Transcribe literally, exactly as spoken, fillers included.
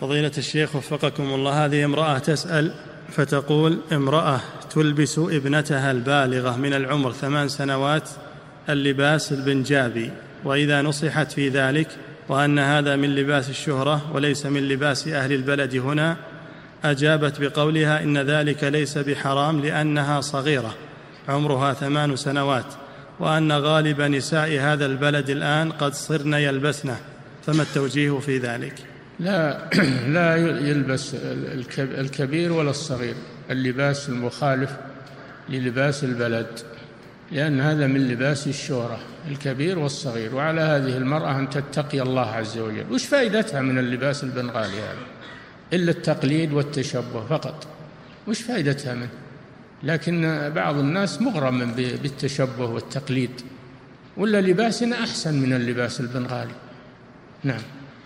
فضيلة الشيخ وفقكم الله، هذه امرأة تسأل فتقول: امرأة تلبس ابنتها البالغة من العمر ثمان سنوات اللباس البنجابي، وإذا نصحت في ذلك وأن هذا من لباس الشهرة وليس من لباس أهل البلد هنا، أجابت بقولها إن ذلك ليس بحرام لأنها صغيرة عمرها ثمان سنوات، وأن غالب نساء هذا البلد الآن قد صرن يلبسنه، فما التوجيه في ذلك؟ لا لا يلبس الكبير ولا الصغير اللباس المخالف للباس البلد، لأن هذا من لباس الشهرة، الكبير والصغير. وعلى هذه المرأة أن تتقي الله عز وجل. وش فائدتها من اللباس البنغالي هذا إلا التقليد والتشبه فقط؟ وش فائدتها منه؟ لكن بعض الناس مغرم بالتشبه والتقليد، ولا لباسنا أحسن من اللباس البنغالي. نعم.